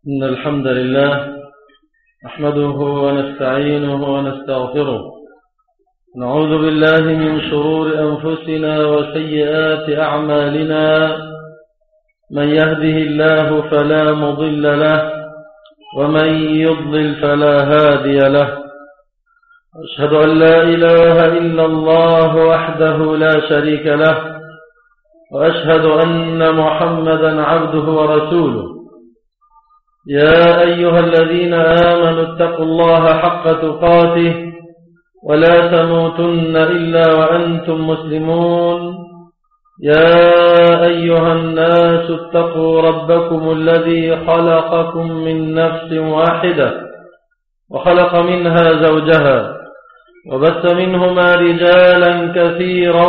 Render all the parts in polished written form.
إن الحمد لله نحمده ونستعينه ونستغفره، نعوذ بالله من شرور أنفسنا وسيئات أعمالنا، من يهده الله فلا مضل له ومن يضلل فلا هادي له. أشهد أن لا إله إلا الله وحده لا شريك له، وأشهد أن محمدا عبده ورسوله. يا أيها الذين آمنوا اتقوا الله حق تقاته ولا تموتن إلا وأنتم مسلمون. يا أيها الناس اتقوا ربكم الذي خلقكم من نفس واحدة وخلق منها زوجها وبث منهما رجالا كثيرا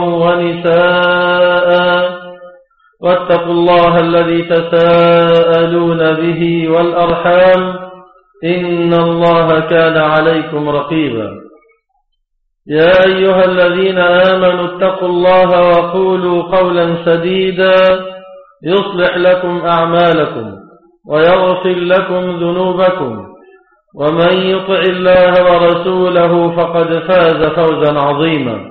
ونساء، واتقوا الله الذي تساءلون به والأرحام إن الله كان عليكم رقيبا. يا أيها الذين آمنوا اتقوا الله وقولوا قولا سديدا يصلح لكم أعمالكم ويغفر لكم ذنوبكم، ومن يطع الله ورسوله فقد فاز فوزا عظيما.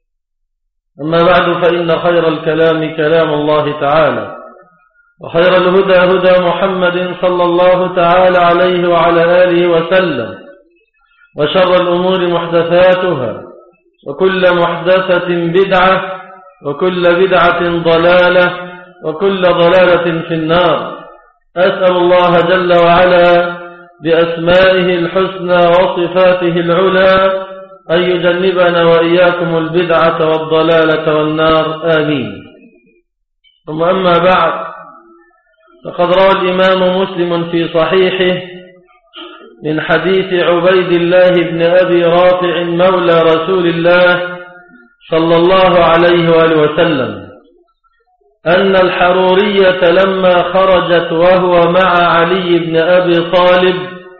أما بعد، فإن خير الكلام كلام الله تعالى، وخير الهدى هدى محمد صلى الله تعالى عليه وعلى آله وسلم، وشر الأمور محدثاتها، وكل محدثة بدعة، وكل بدعة ضلالة، وكل ضلالة في النار. أسأل الله جل وعلا بأسمائه الحسنى وصفاته العلى أن يجنبنا وإياكم البدعة والضلالة والنار، آمين. ثم أما بعد، فقد روى الإمام مسلم في صحيحه من حديث عبيد الله بن أبي رافع مولى رسول الله صلى الله عليه وآله وسلم أن الحرورية لما خرجت وهو مع علي بن أبي طالب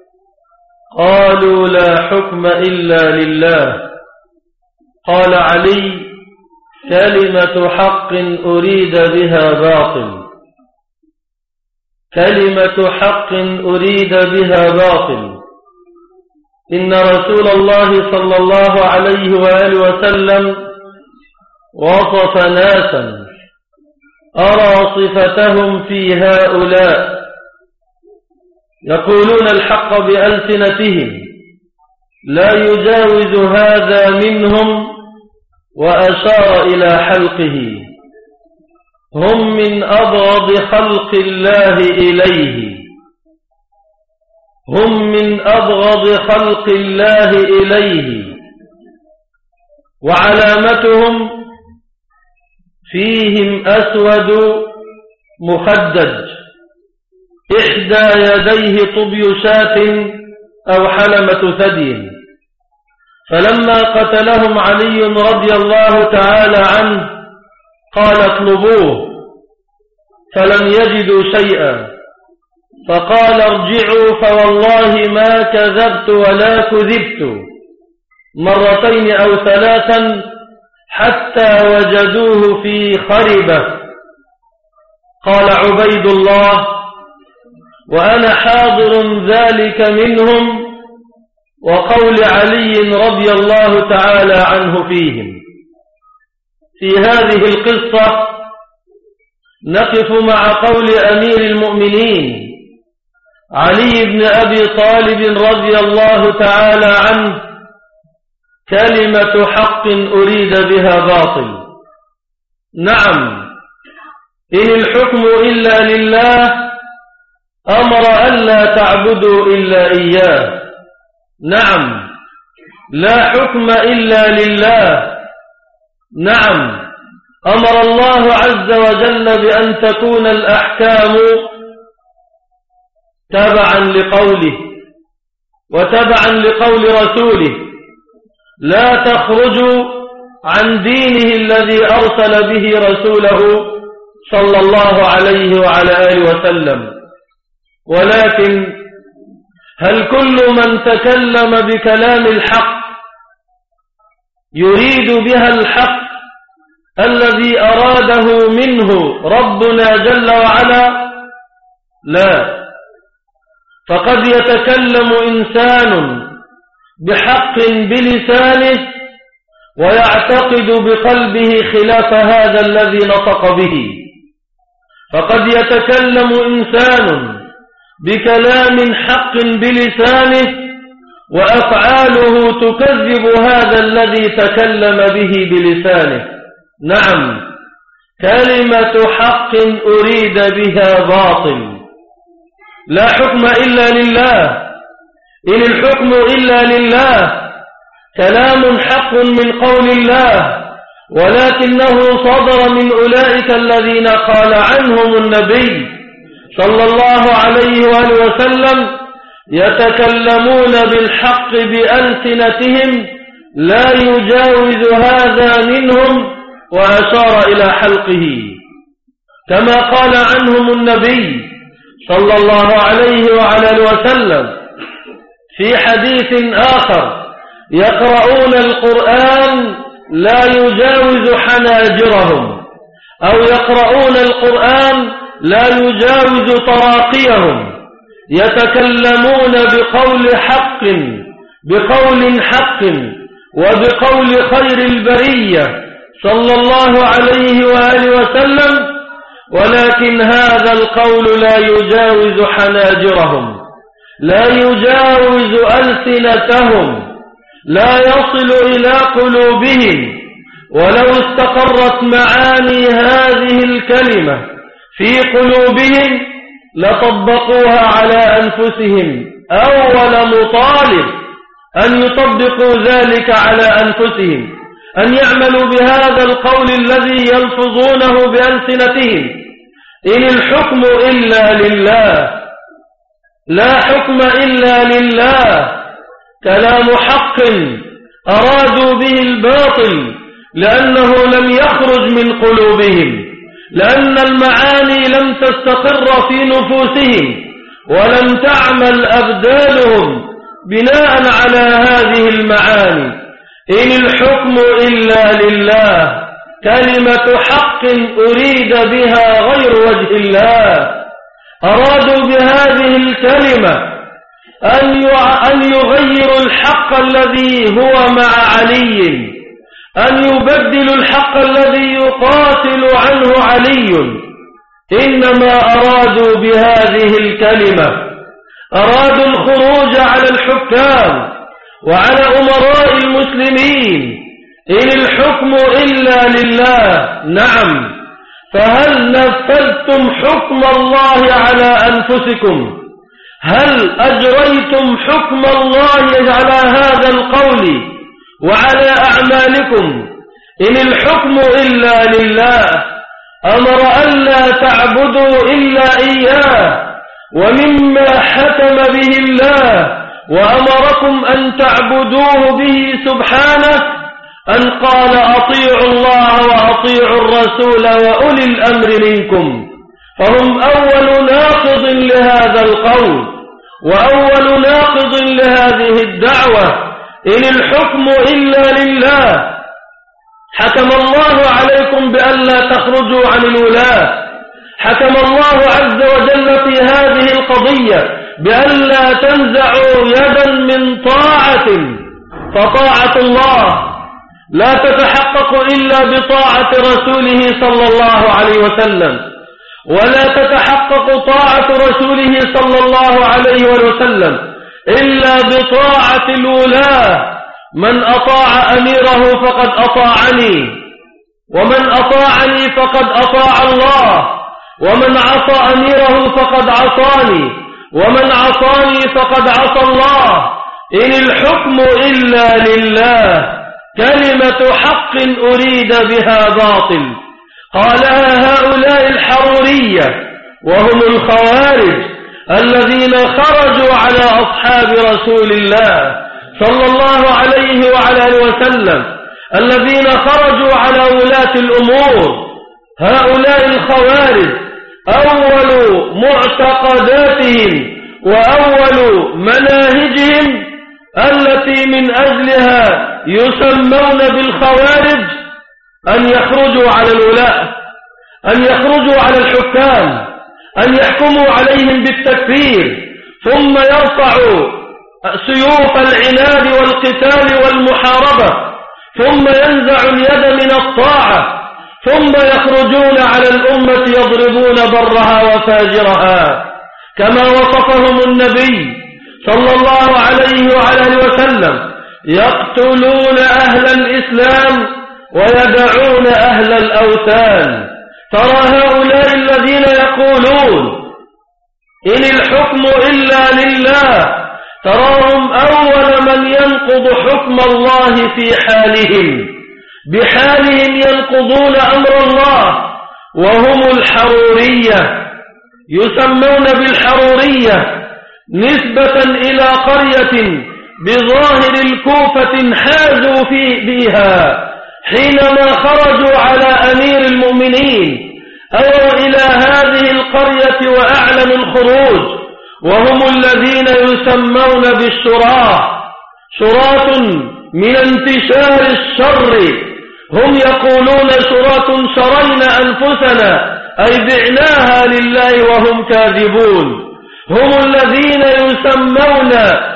قالوا: لا حكم إلا لله. قال علي: كلمة حق أريد بها باطل، كلمة حق أريد بها باطل. إن رسول الله صلى الله عليه وآله وسلم وصف ناسا أرى صفتهم في هؤلاء يقولون الحق بألسنتهم لا يجاوز هذا منهم، وأشار إلى حلقه: هم من أبغض خلق الله إليه، هم من أبغض خلق الله إليه. وعلامتهم فيهم أسود مخدج، إحدى يديه طبي شاة أو حلمة ثدي. فلما قتلهم علي رضي الله تعالى عنه قال: اطلبوه، فلم يجدوا شيئا، فقال: ارجعوا فوالله ما كذبت ولا كذبت، مرتين أو ثلاثا حتى وجدوه في خربة. قال عبيد الله: وأنا حاضر ذلك منهم وقول علي رضي الله تعالى عنه فيهم. في هذه القصة نقف مع قول أمير المؤمنين علي بن أبي طالب رضي الله تعالى عنه: كلمة حق أريد بها باطل. نعم، إن الحكم إلا لله، أمر ألا تعبدوا إلا إياه. نعم، لا حكم إلا لله. نعم، أمر الله عز وجل بأن تكون الأحكام تبعا لقوله وتبعا لقول رسوله، لا تخرج عن دينه الذي أرسل به رسوله صلى الله عليه وعلى آله وسلم. ولكن هل كل من تكلم بكلام الحق يريد بها الحق الذي أراده منه ربنا جل وعلا؟ لا، فقد يتكلم إنسان بحق بلسانه ويعتقد بقلبه خلاف هذا الذي نطق به. فقد يتكلم إنسان بكلام حق بلسانه وأفعاله تكذب هذا الذي تكلم به بلسانه. نعم، كلمة حق أريد بها باطل. لا حكم إلا لله، إن الحكم إلا لله. كلام حق من قول الله، ولكنه صدر من أولئك الذين قال عنهم النبي صلى الله عليه وآله وسلم: يتكلمون بالحق بألسنتهم لا يجاوز هذا منهم، وأشار إلى حلقه. كما قال عنهم النبي صلى الله عليه وآله وسلم في حديث آخر: يقرؤون القرآن لا يجاوز حناجرهم، أو يقرؤون القرآن لا يجاوز تراقيهم. يتكلمون بقول حق، بقول حق وبقول خير البرية صلى الله عليه وآله وسلم، ولكن هذا القول لا يجاوز حناجرهم، لا يجاوز ألسنتهم، لا يصل إلى قلوبهم. ولو استقرت معاني هذه الكلمة في قلوبهم لطبقوها على أنفسهم. أول مطالب أن يطبقوا ذلك على أنفسهم، أن يعملوا بهذا القول الذي يلفظونه بألسنتهم: إن الحكم إلا لله، لا حكم إلا لله. كلام حق أرادوا به الباطل لأنه لم يخرج من قلوبهم، لأن المعاني لم تستقر في نفوسهم ولم تعمل أبدانهم بناء على هذه المعاني. إن الحكم إلا لله، كلمة حق أريد بها غير وجه الله. أرادوا بهذه الكلمة أن يغيروا الحق الذي هو مع علي، أن يبدلوا الحق الذي يقاتل عنه علي. إنما أرادوا بهذه الكلمة، أرادوا الخروج على الحكام وعلى أمراء المسلمين. إن الحكم إلا لله. نعم، فهل نفذتم حكم الله على أنفسكم؟ هل أجريتم حكم الله على هذا القول وعلى أعمالكم؟ إن الحكم إلا لله. أمر ألا تعبدوا إلا إياه، ومما حكم به الله وأمركم أن تعبدوه به سبحانه أن قال: أطيعوا الله وأطيعوا الرسول وأولي الأمر منكم. فهم أول ناقض لهذا القول وأول ناقض لهذه الدعوة. إن الحكم إلا لله. حكم الله عليكم بألا تخرجوا عن الولاة، حكم الله عز وجل في هذه القضية بألا تنزعوا يدا من طاعة، فطاعة الله لا تتحقق إلا بطاعة رسوله صلى الله عليه وسلم، ولا تتحقق طاعة رسوله صلى الله عليه وسلم إلا بطاعة الولاة. من أطاع أميره فقد أطاعني، ومن أطاعني فقد أطاع الله، ومن عصى أميره فقد عصاني، ومن عصاني فقد عصى الله. إن الحكم إلا لله. كلمة حق أريد بها باطل. قالها هؤلاء الحرورية وهم الخوارج الذين خرجوا على أصحاب رسول الله صلى الله عليه وعلى آله وسلم، الذين خرجوا على ولاة الأمور. هؤلاء الخوارج أول معتقداتهم وأول مناهجهم التي من أجلها يسمون بالخوارج أن يخرجوا على الولاة، أن يخرجوا على الحكام، أن يحكموا عليهم بالتكفير. ثم يرفع سيوف العناد والقتال والمحاربة، ثم ينزع اليد من الطاعة، ثم يخرجون على الأمة يضربون برها وفاجرها، كما وصفهم النبي صلى الله عليه وعلى وسلم: يقتلون أهل الإسلام ويدعون أهل الأوثان. ترى هؤلاء الذين يقولون إن الحكم إلا لله، تراهم أول من ينقض حكم الله في حالهم، بحالهم ينقضون أمر الله، وهم الحرورية، يسمون بالحرورية نسبة إلى قرية بظاهر الكوفة حازوا فيها حينما خرجوا على أمير المؤمنين، أو إلى هذه القرية وأعلن الخروج، وهم الذين يسمون بالشراة، شراة من انتشار الشر. هم يقولون شراة شرينا أنفسنا، أي بعناها لله، وهم كاذبون. هم الذين يسمون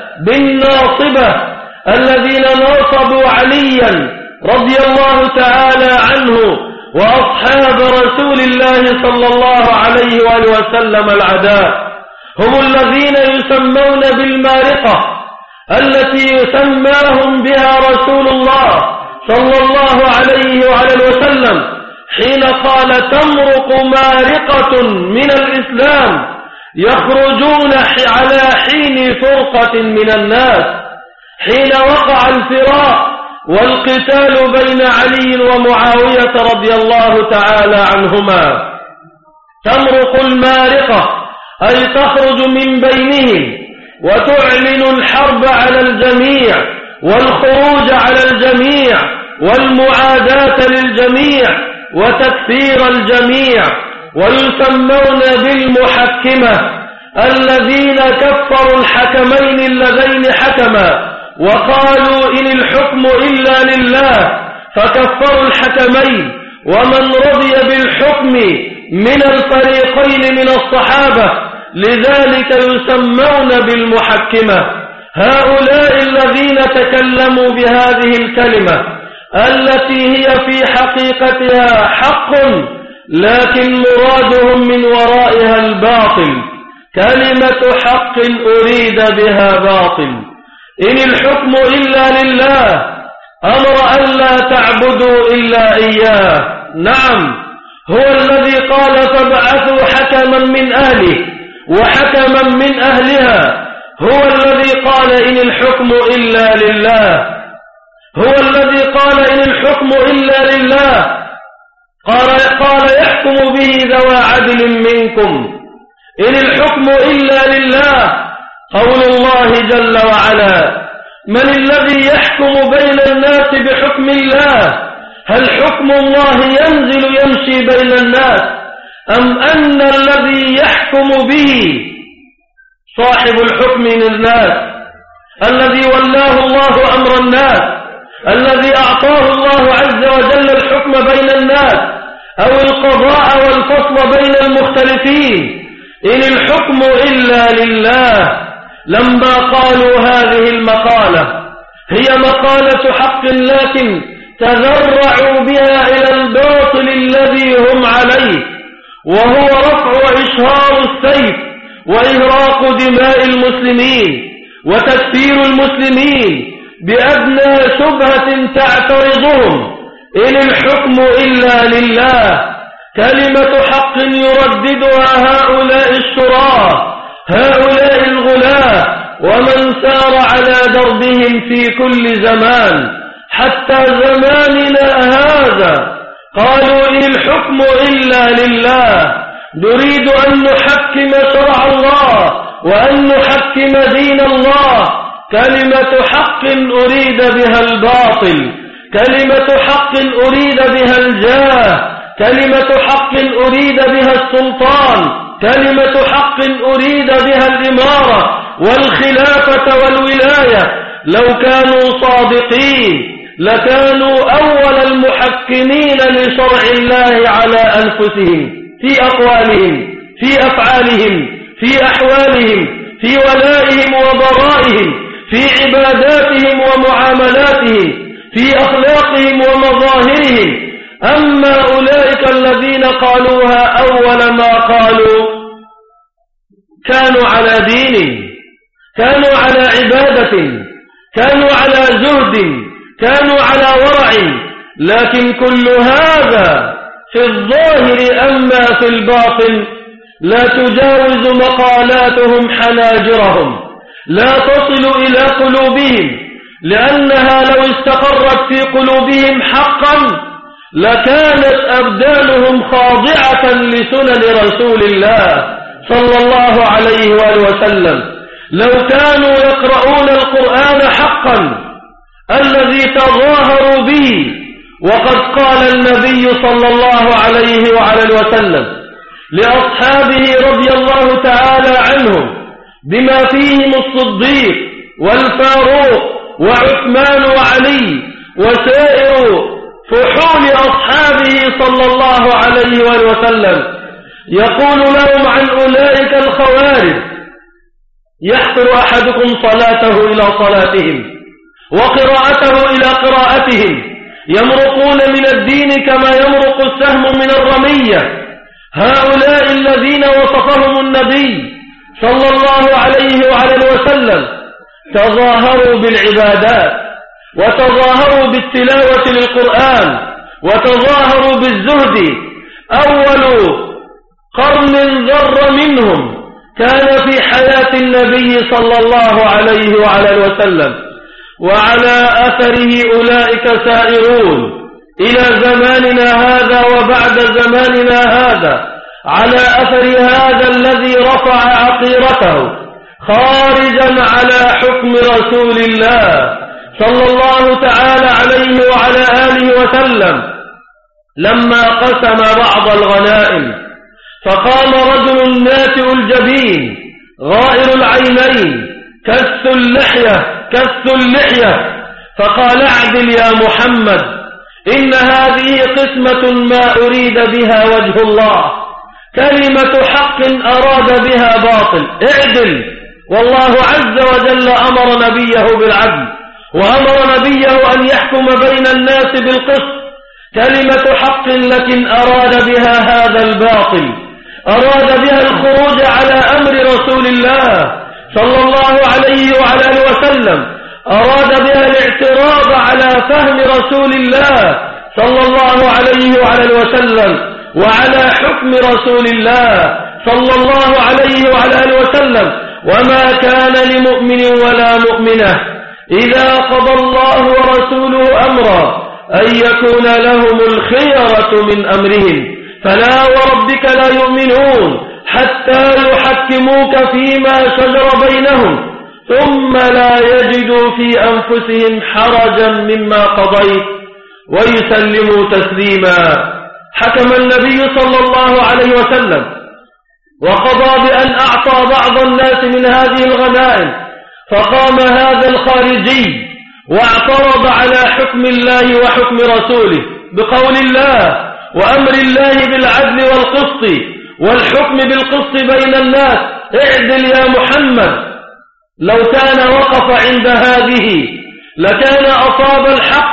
بالناصبة، الذين ناصبوا عليا رضي الله تعالى عنه وأصحاب رسول الله صلى الله عليه وآله وسلم العداء. هم الذين يسمون بالمارقة، التي يسماهم بها رسول الله صلى الله عليه وآله وسلم حين قال: تمرق مارقة من الإسلام، يخرجون على حين فرقة من الناس. حين وقع الفراق والقتال بين علي ومعاوية رضي الله تعالى عنهما، تمرق المارقة أي تخرج من بينهم وتعلن الحرب على الجميع والخروج على الجميع والمعاداة للجميع وتكفير الجميع، ويسمون بالمحكمة، الذين كفروا الحكمين اللذين حكما وقالوا إن الحكم إلا لله، فكفروا الحكمين. ومن رضي بالحكم من الفريقين من الصحابة، لذلك يسمون بالمحكمة. هؤلاء الذين تكلموا بهذه الكلمة التي هي في حقيقتها حق، لكن مرادهم من ورائها الباطل، كلمة حق أريد بها باطل. إن الحكم إلا لله، أمر أن لا تعبدوا إلا إياه. نعم، هو الذي قال: فابعثوا حكما من أهله وحكما من أهلها. هو الذي قال: إن الحكم إلا لله. هو الذي قال: إن الحكم إلا لله. قال: يحكم به ذوى عدل منكم. إن الحكم إلا لله. قول الله جل وعلا: من الذي يحكم بين الناس بحكم الله؟ هل حكم الله ينزل يمشي بين الناس، أم أن الذي يحكم به صاحب الحكم من الناس، الذي ولاه الله أمر الناس، الذي أعطاه الله عز وجل الحكم بين الناس، أو القضاء والفصل بين المختلفين؟ إن الحكم إلا لله. لما قالوا هذه المقالة، هي مقالة حق، لكن تذرعوا بها إلى الباطل الذي هم عليه، وهو رفع إشهار السيف وإهراق دماء المسلمين وتكفير المسلمين بأدنى شبهة تعترضهم. إن الحكم إلا لله، كلمة حق يرددها هؤلاء الشراة، هؤلاء الغلاة، ومن سار على دربهم في كل زمان حتى زماننا هذا. قالوا: إن الحكم إلا لله، نريد أن نحكم شرع الله وأن نحكم دين الله. كلمة حق أريد بها الباطل، كلمة حق أريد بها الجاه، كلمة حق أريد بها السلطان، كلمة حق أريد بها الإمارة والخلافة والولاية. لو كانوا صادقين لكانوا أول المحكمين لشرع الله على أنفسهم، في أقوالهم، في أفعالهم، في أحوالهم، في ولائهم وبرائهم، في عباداتهم ومعاملاتهم، في أخلاقهم ومظاهرهم. أما أولئك الذين قالوها أول ما قالوا كانوا على دين، كانوا على عبادة، كانوا على زهد، كانوا على ورع، لكن كل هذا في الظاهر. أما في الباطن لا تجاوز مقالاتهم حناجرهم، لا تصل إلى قلوبهم، لأنها لو استقرت في قلوبهم حقا لكانت أبدانهم خاضعة لسنن رسول الله صلى الله عليه وآله وسلم. لو كانوا يقرؤون القرآن حقا الذي تظاهروا به، وقد قال النبي صلى الله عليه وآله وسلم لأصحابه رضي الله تعالى عنهم بما فيهم الصديق والفاروق وعثمان وعلي وسائر فحول أصحابه صلى الله عليه وآله وسلم، يقول لهم عن أولئك الخوارج: يحقر أحدكم صلاته إلى صلاتهم وقراءته إلى قراءتهم، يمرقون من الدين كما يمرق السهم من الرمية. هؤلاء الذين وصفهم النبي صلى الله عليه وآله وسلم تظاهروا بالعبادات، وتظاهروا بالتلاوة للقرآن، وتظاهروا بالزهد. أول قرن ذر منهم كان في حياة النبي صلى الله عليه وآله وسلم، وعلى أثره أولئك سائرون إلى زماننا هذا وبعد زماننا هذا، على أثر هذا الذي رفع عقيرته خارجا على حكم رسول الله صلى الله تعالى عليه وعلى آله وسلم. لما قسم بعض الغنائم فقام رجل ناتئ الجبين غائر العينين كث اللحية فقال: اعدل يا محمد، إن هذه قسمة ما أريد بها وجه الله، كلمة حق أراد بها باطل، اعدل. والله عز وجل أمر نبيه بالعدل، وأمر نبيه أن يحكم بين الناس بالقسط. كلمة حق لكن أراد بها هذا الباطل، أراد بها الخروج على أمر رسول الله صلى الله عليه وعلى وسلم، أراد بها الاعتراض على فهم رسول الله صلى الله عليه وعلى وسلم وعلى حكم رسول الله صلى الله عليه وعلى وسلم. وما كان لمؤمن ولا مؤمنة إذا قضى الله ورسوله أمرا أن يكون لهم الخيرة من أمرهم، فلا وربك لا يؤمنون حتى يحكموك فيما شجر بينهم ثم لا يجدوا في أنفسهم حرجا مما قضيت ويسلموا تسليما. حكم النبي صلى الله عليه وسلم وقضى بأن أعطى بعض الناس من هذه الغنائم، فقام هذا الخارجي واعترض على حكم الله وحكم رسوله بقول الله وأمر الله بالعدل والقسط والحكم بالقسط بين الناس، اعدل يا محمد. لو كان وقف عند هذه لكان أصاب الحق،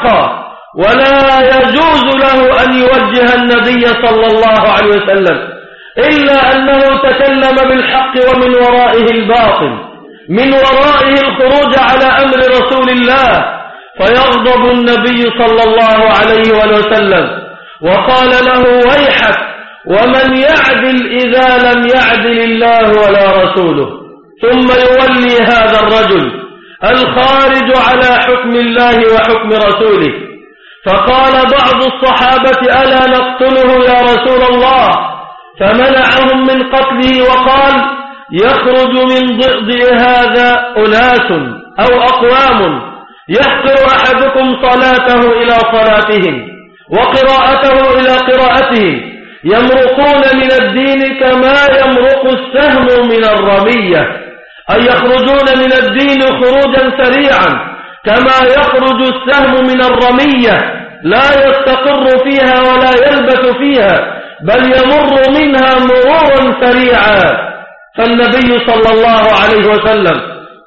ولا يجوز له أن يوجه النبي صلى الله عليه وسلم، إلا أنه تكلم بالحق ومن ورائه الباطل، من ورائه الخروج على أمر رسول الله، فيغضب النبي صلى الله عليه وسلم وقال له: ويحك، ومن يعدل إذا لم يعدل الله ولا رسوله. ثم يولي هذا الرجل الخارج على حكم الله وحكم رسوله. فقال بعض الصحابة: ألا نقتله يا رسول الله؟ فمنعهم من قتله وقال: يخرج من ضئضئ هذا أناس أو أقوام يحقر أحدكم صلاته إلى صلاتهم وقراءته إلى قراءتهم، يمرقون من الدين كما يمرق السهم من الرمية، أي يخرجون من الدين خروجا سريعا كما يخرج السهم من الرمية، لا يستقر فيها ولا يلبث فيها، بل يمر منها مرورا سريعا. فالنبي صلى الله عليه وسلم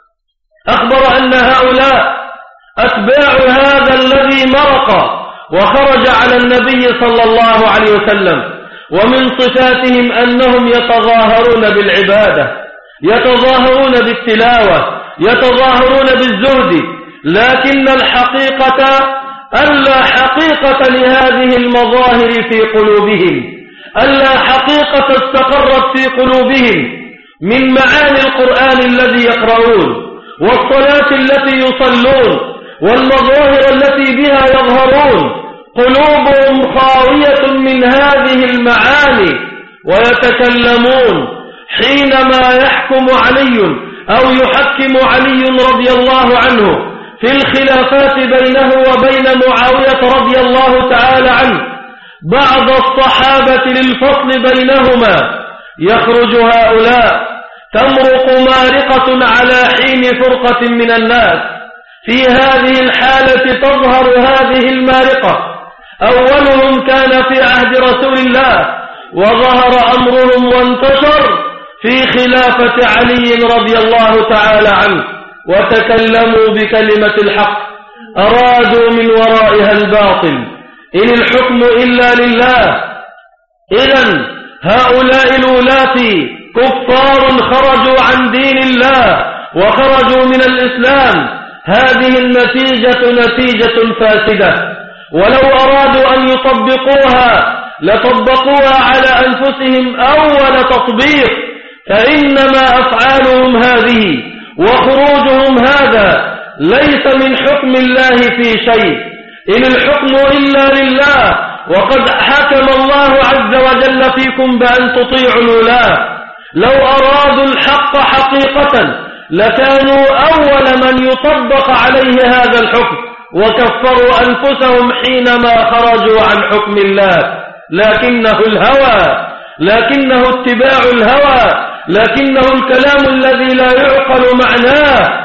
أخبر أن هؤلاء أتباع هذا الذي مرق وخرج على النبي صلى الله عليه وسلم، ومن صفاتهم أنهم يتظاهرون بالعبادة، يتظاهرون بالتلاوة، يتظاهرون بالزهد، لكن الحقيقة ألا حقيقة لهذه المظاهر في قلوبهم، ألا حقيقة استقرت في قلوبهم من معاني القرآن الذي يقرؤون، والصلاة التي يصلون، والمظاهر التي بها يظهرون. قلوبهم خاوية من هذه المعاني، ويتكلمون حينما يحكم علي أو يحكم علي رضي الله عنه في الخلافات بينه وبين معاوية رضي الله تعالى عنه بعض الصحابة للفصل بينهما، يخرج هؤلاء تمرق مارقة على حين فرقة من الناس. في هذه الحالة تظهر هذه المارقة. أولهم كان في عهد رسول الله، وظهر أمرهم وانتشر في خلافة علي رضي الله تعالى عنه، وتكلموا بكلمة الحق، أرادوا من ورائها الباطل، إن الحكم إلا لله. إذن هؤلاء الولاة كفار خرجوا عن دين الله وخرجوا من الإسلام. هذه النتيجة نتيجة فاسدة، ولو أرادوا أن يطبقوها لطبقوها على أنفسهم أول تطبيق، فإنما أفعالهم هذه وخروجهم هذا ليس من حكم الله في شيء، إن الحكم إلا لله، وقد حكم الله عز وجل فيكم بأن تطيعوا الولاة. لو أرادوا الحق حقيقة لكانوا أول من يطبق عليه هذا الحكم، وكفروا أنفسهم حينما خرجوا عن حكم الله. لكنه الهوى، لكنه اتباع الهوى، لكنه الكلام الذي لا يعقل معناه.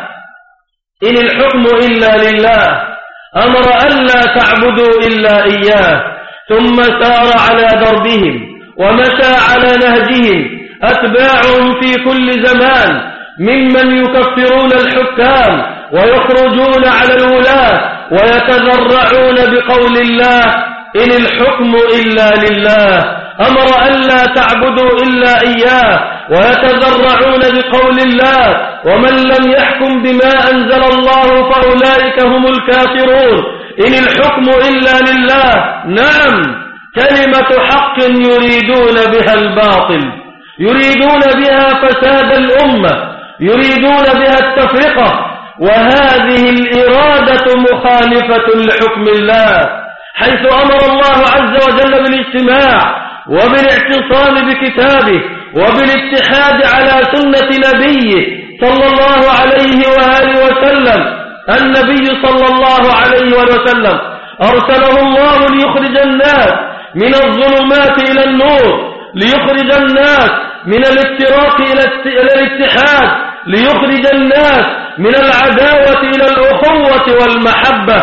إن الحكم إلا لله، أمر ألا تعبدوا إلا إياه، ثم سار على دربهم ومشى على نهجهم أتباعهم في كل زمان، ممن يكفرون الحكام ويخرجون على الولاة ويتذرعون بقول الله إن الحكم إلا لله، أمر ألا تعبدوا إلا إياه، ويتذرعون بقول الله ومن لم يحكم بما أنزل الله فأولئك هم الكافرون، إن الحكم إلا لله. نعم، كلمة حق يريدون بها الباطل، يريدون بها فساد الأمة، يريدون بها التفرقة، وهذه الإرادة مخالفة لحكم الله، حيث أمر الله عز وجل بالاجتماع وبالاعتصام بكتابه وبالاتحاد على سنة نبيه صلى الله عليه وآله وسلم. النبي صلى الله عليه وسلم أرسله الله ليخرج الناس من الظلمات إلى النور، ليخرج الناس من الافتراق إلى الاتحاد، ليخرج الناس من العداوة إلى الأخوة والمحبة.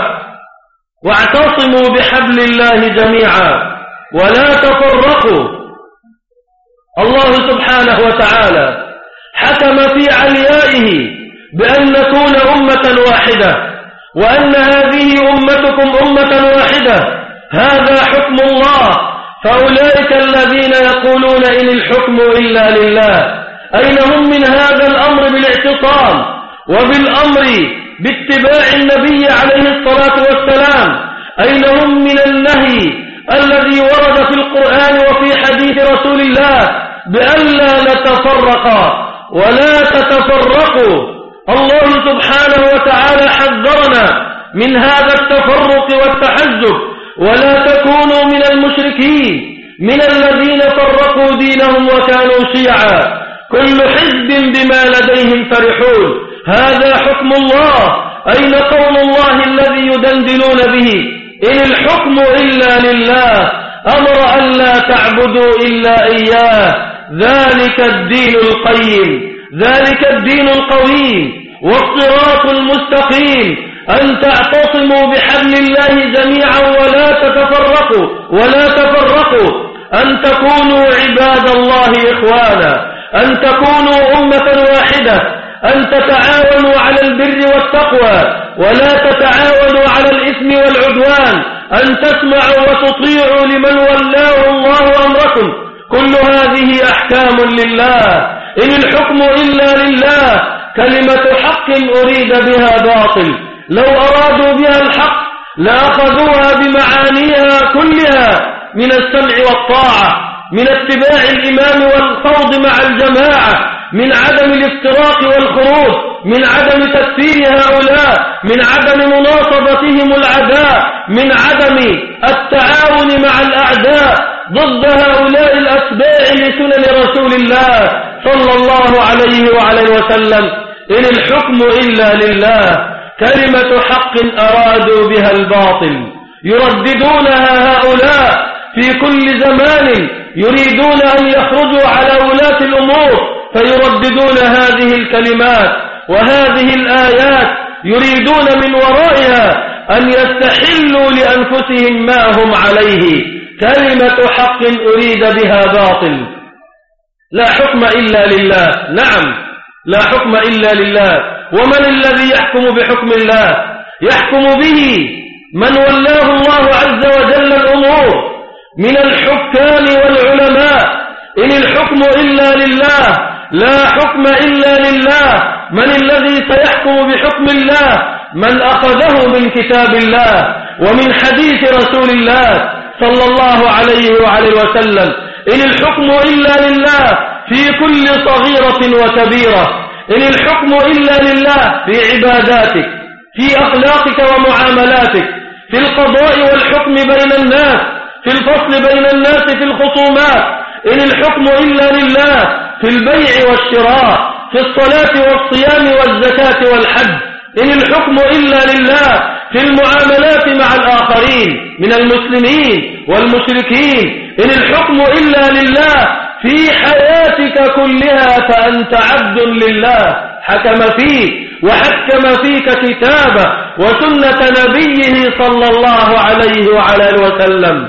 واعتصموا بحبل الله جميعا ولا تفرقوا. الله سبحانه وتعالى حكم في عليائه بأن نكون أمة واحدة، وأن هذه أمتكم أمة واحدة، هذا حكم الله. فأولئك الذين يقولون إن الحكم إلا لله، أين هم من هذا الأمر بالاعتصام وبالأمر باتباع النبي عليه الصلاة والسلام؟ أين هم من النهي الذي ورد في القرآن وفي حديث رسول الله بألا نتفرق ولا تتفرقوا؟ الله سبحانه وتعالى حذرنا من هذا التفرق والتحزب، ولا تكونوا من المشركين من الذين فرقوا دينهم وكانوا شيعا، كل حزب بما لديهم فرحون. هذا حكم الله. أين قول الله الذي يدندنون به إن الحكم إلا لله، أمر ألا تعبدوا إلا إياه، ذلك الدين القيم، ذلك الدين القويم والصراط المستقيم، أن تعتصموا بحبل الله جميعا ولا تفرقوا، أن تكونوا عباد الله إخوانا، أن تكونوا أمة واحدة، أن تتعاونوا على البر والتقوى ولا تتعاونوا على الإثم والعدوان، أن تسمعوا وتطيعوا لمن ولاه الله أمركم. كل هذه أحكام لله، إن الحكم إلا لله. كلمة حق أريد بها باطل، لو أرادوا بها الحق لأخذوها بمعانيها كلها من السمع والطاعة، من اتباع الإمام والخوض مع الجماعة، من عدم الافتراق والخروج، من عدم تكفير هؤلاء، من عدم مناصبتهم العداء، من عدم التعاون مع الأعداء ضد هؤلاء الأتباع لسنن رسول الله صلى الله عليه وعلى وسلم. إن الحكم إلا لله. كلمة حق أرادوا بها الباطل، يرددونها هؤلاء في كل زمان، يريدون أن يخرجوا على ولاة الأمور فيرددون هذه الكلمات وهذه الآيات، يريدون من ورائها أن يستحلوا لأنفسهم ما هم عليه. كلمة حق أريد بها باطل. لا حكم إلا لله. نعم، لا حكم إلا لله. ومن الذي يحكم بحكم الله؟ يحكم به من ولاه الله عز وجل الأمور من الحكام والعلماء. إن الحكم إلا لله، لا حكم إلا لله. من الذي سيحكم بحكم الله؟ من أخذه من كتاب الله ومن حديث رسول الله صلى الله عليه وعلى وسلم. إن الحكم إلا لله في كل صغيرة وكبيرة. إن الحكم إلا لله في عباداتك، في أخلاقك ومعاملاتك، في القضاء والحكم بين الناس، في الفصل بين الناس في الخصومات. إن الحكم إلا لله في البيع والشراء، في الصلاة والصيام والزكاة والحج. إن الحكم إلا لله في المعاملات مع الآخرين من المسلمين والمشركين. إن الحكم إلا لله في حياتك كلها، فأنت عبد لله حكم فيك وحكم فيك كتابه وسنة نبيه صلى الله عليه وعلى وسلم.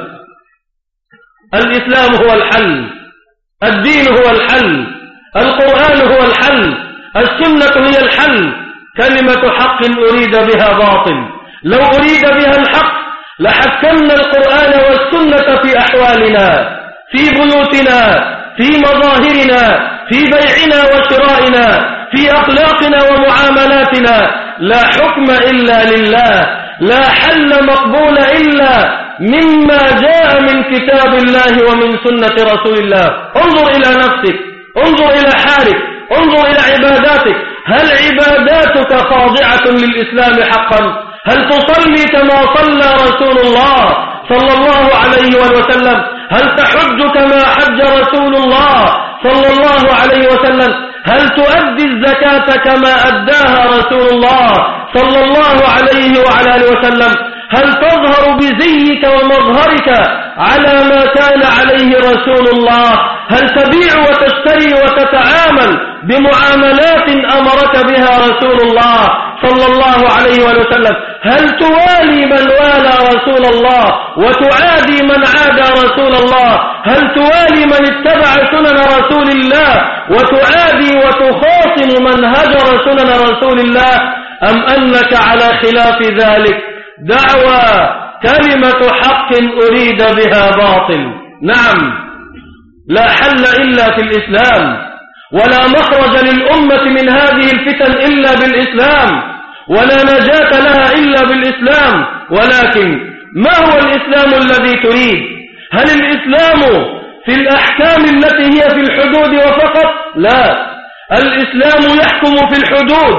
الإسلام هو الحل، الدين هو الحل، القرآن هو الحل، السنة هي الحل. كلمة حق أريد بها باطل. لو أريد بها الحق لحكمنا القرآن والسنة في أحوالنا، في بيوتنا، في مظاهرنا، في بيعنا وشرائنا، في أخلاقنا ومعاملاتنا. لا حكم إلا لله، لا حل مقبول إلا مما جاء من كتاب الله ومن سنة رسول الله. انظر إلى نفسك، انظر إلى حالك، انظر إلى عباداتك. هل عباداتك خاضعة للإسلام حقا؟ هل تصلي كما صلى رسول الله صلى الله عليه وسلم؟ هل تحج كما حج رسول الله صلى الله عليه وسلم؟ هل تؤدي الزكاة كما أداها رسول الله صلى الله عليه وعلى وسلم؟ هل تظهر بزيك ومظهرك على ما كان عليه رسول الله؟ هل تبيع وتشتري وتتعامل بمعاملات أمرك بها رسول الله صلى الله عليه وسلم؟ هل توالي من والى رسول الله وتعادي من عادى رسول الله؟ هل توالي من اتبع سنن رسول الله وتعادي وتخاصم من هجر سنن رسول الله؟ أم أنك على خلاف ذلك؟ دعوى كلمة حق أريد بها باطل. نعم، لا حل إلا في الإسلام، ولا مخرج للأمة من هذه الفتن إلا بالإسلام، ولا نجاة لها إلا بالإسلام. ولكن ما هو الإسلام الذي تريد؟ هل الإسلام في الأحكام التي هي في الحدود وفقط؟ لا، الإسلام يحكم في الحدود،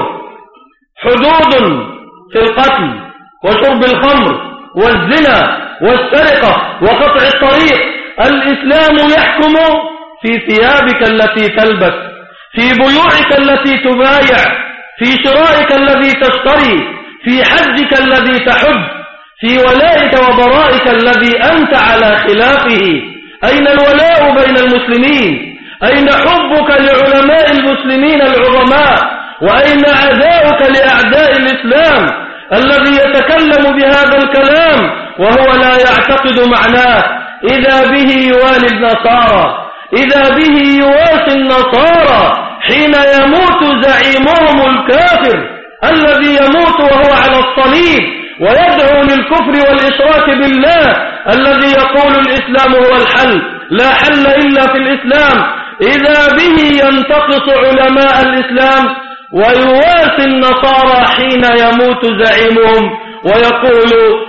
حدود في القتل وشرب الخمر والزنا والسرقة وقطع الطريق. الإسلام يحكم في ثيابك التي تلبس، في بيوعك التي تبايع، في شرائك الذي تشتري، في حجك الذي تحج، في ولائك وبرائك الذي أنت على خلافه. أين الولاء بين المسلمين؟ أين حبك لعلماء المسلمين العظماء؟ وأين عداؤك لأعداء الإسلام الذي يتكلم بهذا الكلام وهو لا يعتقد معناه؟ إذا به يوالي النصارى، إذا به يواسي النصارى حين يموت زعيمهم الكافر الذي يموت وهو على الصليب ويدعو للكفر والإشراك بالله الذي يقول الإسلام هو الحل، لا حل إلا في الإسلام. إذا به ينتقص علماء الإسلام ويواسي النصارى حين يموت زعيمهم ويقول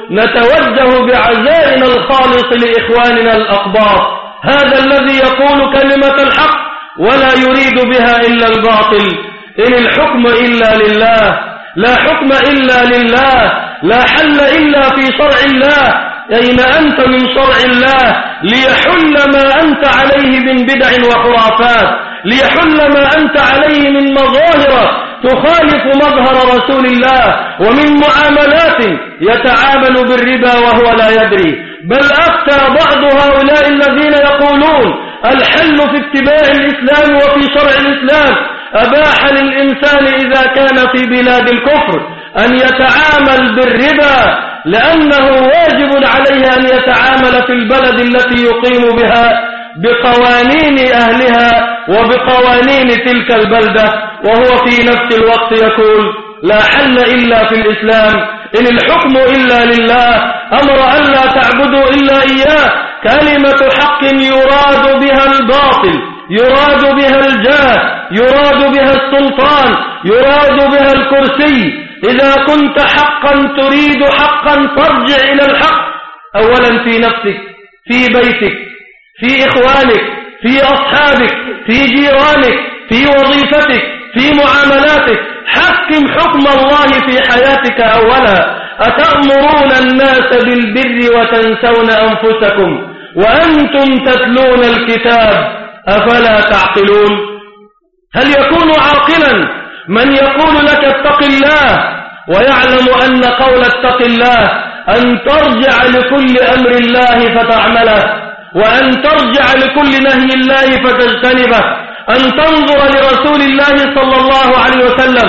نتوجه بعزائنا الخالص لإخواننا الأقباط. هذا الذي يقول كلمة الحق ولا يريد بها إلا الباطل. إن الحكم إلا لله، لا حكم إلا لله، لا حل إلا في شرع الله. أين أنت من شرع الله ليحل ما أنت عليه من بدع وخرافات، ليحل ما أنت عليه من مظاهر تخالف مظهر رسول الله، ومن معاملات يتعامل بالربا وهو لا يدري. بل أفتى بعض هؤلاء الذين يقولون الحل في اتباع الإسلام وفي شرع الإسلام، أباح للإنسان إذا كان في بلاد الكفر أن يتعامل بالربا، لأنه واجب عليه أن يتعامل في البلد التي يقيم بها بقوانين أهلها وبقوانين تلك البلدة، وهو في نفس الوقت يقول لا حل إلا في الإسلام، إن الحكم إلا لله، أمر أن لا تعبدوا إلا إياه. كلمة حق يراد بها الباطل، يراد بها الجاه، يراد بها السلطان، يراد بها الكرسي. إذا كنت حقا تريد حقا فارجع إلى الحق أولا في نفسك، في بيتك، في إخوانك، في أصحابك، في جيرانك، في وظيفتك، في معاملاتك. حكم حكم الله في حياتك أولا. أتأمرون الناس بالبر وتنسون أنفسكم وأنتم تتلون الكتاب أفلا تعقلون؟ هل يكون عاقلا من يقول لك اتق الله ويعلم أن قول اتق الله أن ترجع لكل أمر الله فتعمله، وأن ترجع لكل نهي الله فتجتنبه، أن تنظر لرسول الله صلى الله عليه وسلم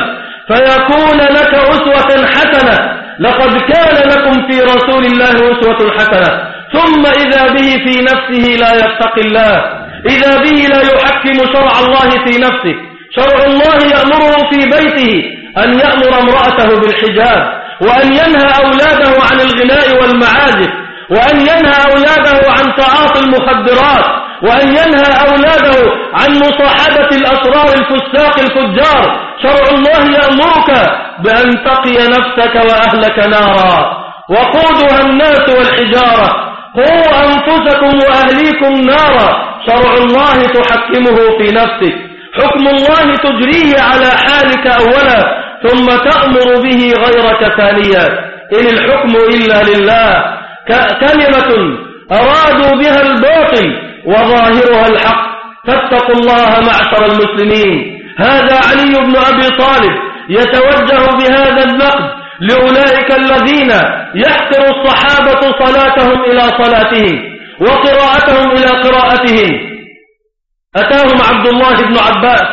فيكون لك أسوة حسنة؟ لقد كان لكم في رسول الله أسوة حسنة. ثم إذا به في نفسه لا يتقي الله، إذا به لا يحكم شرع الله في نفسه. شرع الله يأمره في بيته أن يأمر امرأته بالحجاب، وأن ينهى أولاده عن الغناء والمعازف، وأن ينهى أولاده عن تعاطي المخدرات، وأن ينهى أولاده عن مصاحبة الأشرار الفساق الفجار. شرع الله يأمرك بأن تقي نفسك وأهلك نارا وقودها الناس والحجارة. قوا أنفسكم وأهليكم نارا. شرع الله تحكمه في نفسك، حكم الله تجريه على حالك أولا ثم تأمر به غيرك ثانيا. إن الحكم إلا لله. كلمة أرادوا بها الباطل وظاهرها الحق، فاتقوا الله معشر المسلمين. هذا علي بن أبي طالب يتوجه بهذا النقد لأولئك الذين يحقر الصحابة صلاتهم إلى صلاتهم وقراءتهم إلى قراءتهم. أتاهم عبد الله بن عباس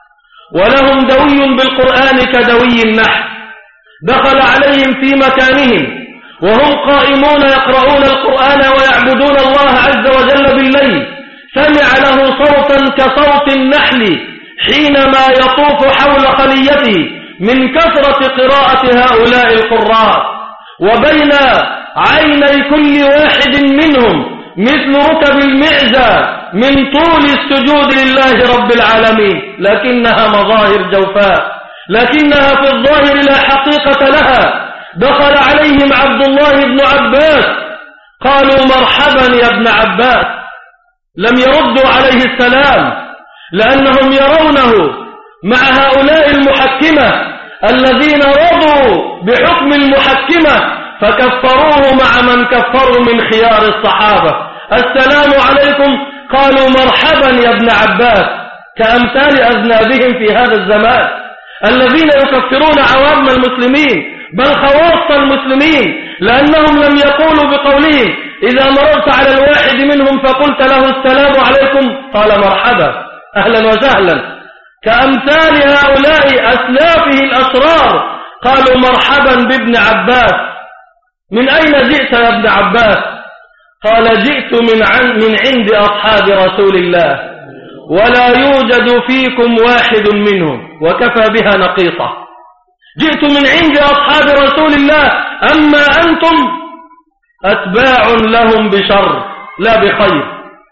ولهم دوي بالقرآن كدوي النحل، دخل عليهم في مكانهم وهم قائمون يقرؤون القرآن ويعبدون الله عز وجل بالليل، سمع له صوتا كصوت النحل حينما يطوف حول خليته من كثرة قراءة هؤلاء القراء، وبين عيني كل واحد منهم مثل ركب المعزة من طول السجود لله رب العالمين، لكنها مظاهر جوفاء، لكنها في الظاهر لا حقيقة لها. دخل عليهم عبد الله بن عباس قالوا مرحبا يا ابن عباس، لم يردوا عليه السلام لأنهم يرونه مع هؤلاء المحكمة الذين رضوا بحكم المحكمة فكفروه مع من كفروا من خيار الصحابة. السلام عليكم، قالوا مرحبا يا ابن عباس، كأمثال أذنابهم في هذا الزمان الذين يكفرون عوام المسلمين بل خواص المسلمين، لأنهم لم يقولوا بقولهم إذا مررت على الواحد منهم فقلت له السلام عليكم قال مرحبا أهلا وسهلا. كأمثال هؤلاء أسلافه الأشرار قالوا مرحبا بابن عباس. من أين جئت يا ابن عباس؟ قال جئت من عند أصحاب رسول الله ولا يوجد فيكم واحد منهم، وكفى بها نقيصة. جئت من عند أصحاب رسول الله، أما أنتم أتباع لهم بشر لا بخير.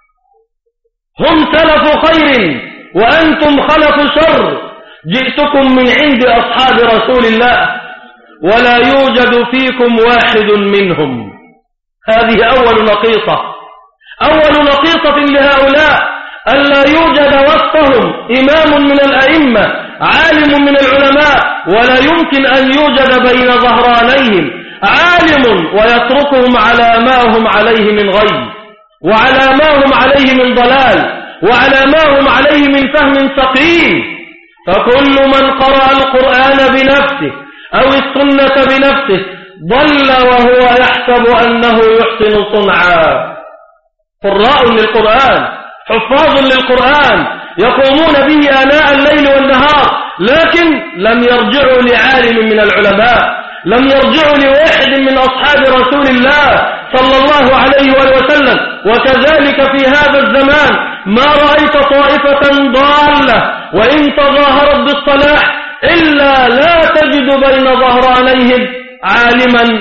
هم سلف خير وأنتم خلف شر. جئتكم من عند أصحاب رسول الله ولا يوجد فيكم واحد منهم. هذه أول نقيصة. أول نقيصة لهؤلاء ألا يوجد وسطهم إمام من الأئمة، عالم من العلماء، ولا يمكن أن يوجد بين ظهرانيهم عالم ويتركهم على ما هم عليه من غي، وعلى ما هم عليه من ضلال، وعلى ما هم عليه من فهم سقيم. فكل من قرأ القرآن بنفسه أو السنة بنفسه ضل وهو يحسب أنه يحسن صنعا. قراء للقرآن، حفاظ للقرآن، يقومون به آناء الليل والنهار، لكن لم يرجعوا لعالم من العلماء، لم يرجعوا لواحد من أصحاب رسول الله صلى الله عليه وسلم. وكذلك في هذا الزمان ما رأيت طائفة ضالة وإن تظاهرت بالصلاح إلا لا تجد بين ظهرانيهم عالما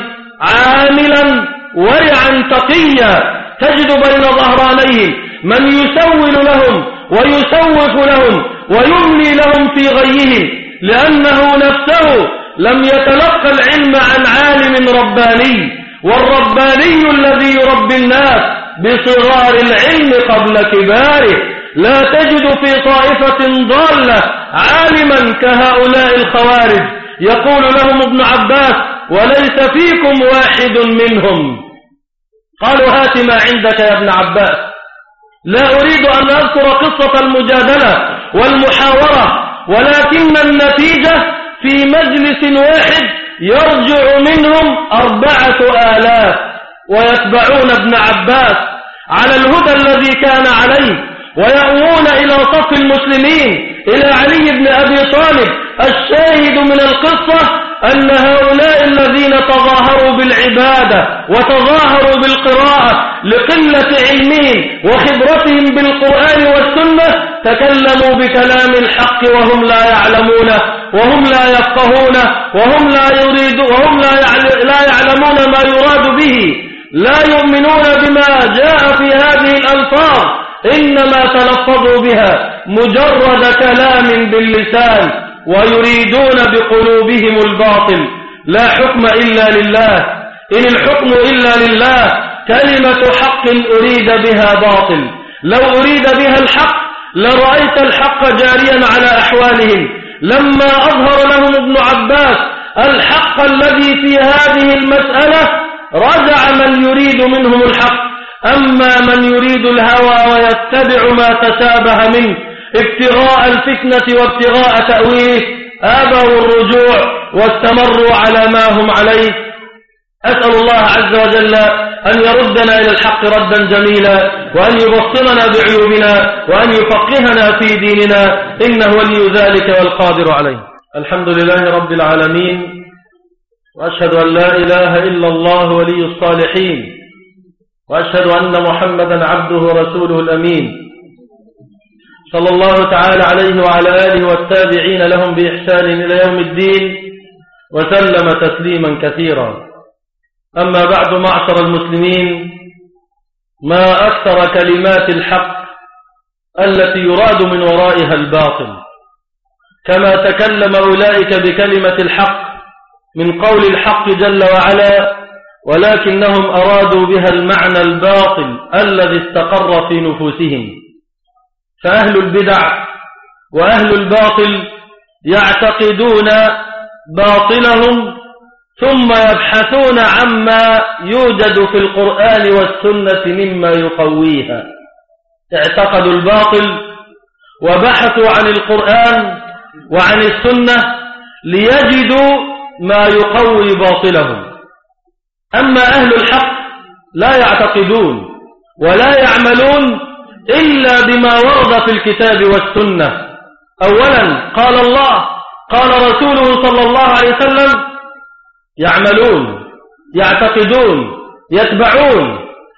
عاملا ورعا تقيا. تجد بين ظهرانيهم من يسول لهم ويسوف لهم ويملي لهم في غيهم، لأنه نفسه لم يتلقى العلم عن عالم رباني، والرباني الذي يربي الناس بصغار العلم قبل كباره. لا تجد في طائفة ضالة عالما كهؤلاء الخوارج يقول لهم ابن عباس وليس فيكم واحد منهم. قالوا هات ما عندك يا ابن عباس. لا أريد أن أذكر قصة المجادلة والمحاورة، ولكن النتيجة في مجلس واحد يرجع منهم 4000 ويتبعون ابن عباس على الهدى الذي كان عليه، ويأوون إلى صف المسلمين إلى علي بن أبي طالب. الشاهد من القصة أن هؤلاء الذين تظاهروا بالعبادة وتظاهروا بالقراءة لقلة علمهم وخبرتهم بالقرآن والسنة تكلموا بكلام الحق وهم لا يعلمونه وهم لا يفقهونه وهم لا يعلمون ما يراد به، لا يؤمنون بما جاء في هذه الألفاظ، إنما تلفظوا بها مجرد كلام باللسان ويريدون بقلوبهم الباطل. لا حكم إلا لله، إن الحكم إلا لله. كلمة حق أريد بها باطل، لو أريد بها الحق لرأيت الحق جاريا على أحوالهم. لما أظهر لهم ابن عباس الحق الذي في هذه المسألة رجع من يريد منهم الحق، أما من يريد الهوى ويتبع ما تشابه منه ابتغاء الفتنة وابتغاء تأويله آبوا الرجوع واستمروا على ما هم عليه. أسأل الله عز وجل أن يردنا إلى الحق ردا جميلا، وأن يبصرنا بعيوبنا، وأن يفقهنا في ديننا، إنه ولي ذلك والقادر عليه. الحمد لله رب العالمين، وأشهد أن لا إله إلا الله ولي الصالحين، وأشهد أن محمدا عبده ورسوله الأمين، صلى الله تعالى عليه وعلى آله والتابعين لهم بإحسان إلى يوم الدين، وسلم تسليما كثيرا. أما بعد، معشر المسلمين، ما أكثر كلمات الحق التي يراد من ورائها الباطل، كما تكلم أولئك بكلمة الحق من قول الحق جل وعلا، ولكنهم أرادوا بها المعنى الباطل الذي استقر في نفوسهم. فأهل البدع وأهل الباطل يعتقدون باطلهم ثم يبحثون عما يوجد في القرآن والسنة مما يقويها. اعتقدوا الباطل وبحثوا عن القرآن وعن السنة ليجدوا ما يقوي باطلهم. أما أهل الحق لا يعتقدون ولا يعملون إلا بما ورد في الكتاب والسنة. أولا قال الله، قال رسوله صلى الله عليه وسلم، يعملون، يعتقدون، يتبعون.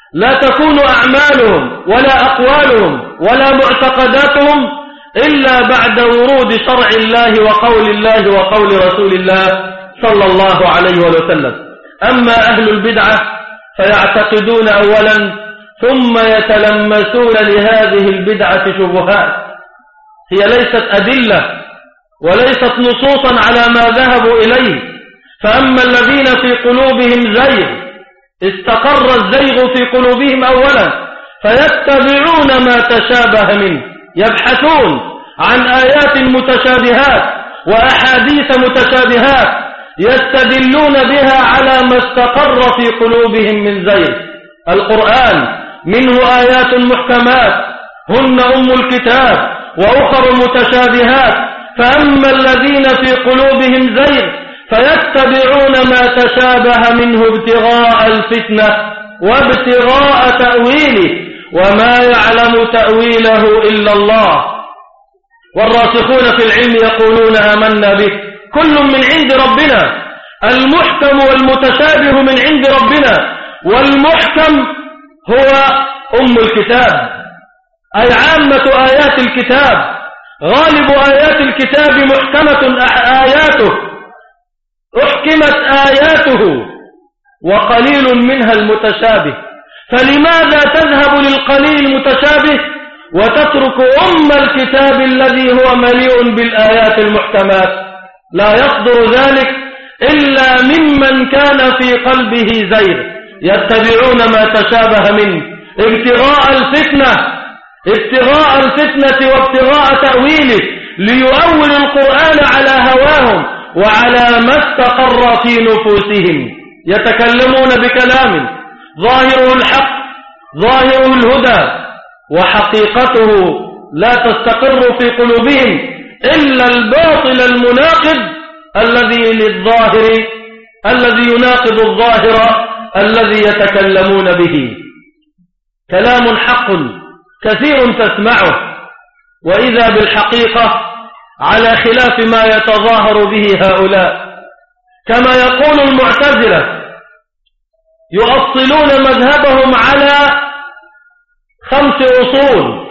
لا تكون أعمالهم ولا أقوالهم ولا معتقداتهم إلا بعد ورود شرع الله وقول الله وقول رسول الله صلى الله عليه وسلم. أما أهل البدعة فيعتقدون أولا ثم يتلمسون لهذه البدعة شبهات هي ليست أدلة وليست نصوصا على ما ذهبوا إليه. فأما الذين في قلوبهم زيغ استقر الزيغ في قلوبهم أولا فيتبعون ما تشابه منه، يبحثون عن آيات متشابهات وأحاديث متشابهات يستدلون بها على ما استقر في قلوبهم من زيغ. القرآن منه آيات محكمات هن أم الكتاب وأخر متشابهات، فأما الذين في قلوبهم زيغ فيتبعون ما تشابه منه ابتغاء الفتنة وابتغاء تأويله وما يعلم تأويله إلا الله. والراسخون في العلم يقولون آمنا به كل من عند ربنا، المحكم والمتشابه من عند ربنا، والمحكم هو أم الكتاب أي عامة آيات الكتاب، غالب آيات الكتاب محكمة آياته أحكمت آياته وقليل منها المتشابه. فلماذا تذهب للقليل المتشابه وتترك أم الكتاب الذي هو مليء بالآيات المحكمات؟ لا يصدر ذلك إلا ممن كان في قلبه زيغ، يتبعون ما تشابه منه ابتغاء الفتنة وابتغاء تأويله، ليؤول القرآن على هواهم وعلى ما استقر في نفوسهم. يتكلمون بكلام ظاهره الحق ظاهره الهدى وحقيقته لا تستقر في قلوبهم إلا الباطل المناقض الذي يناقض الظاهر الذي يتكلمون به. كلام حق كثير تسمعه وإذا بالحقيقة على خلاف ما يتظاهر به هؤلاء. كما يقول المعتزلة يؤصلون مذهبهم على 5 أصول.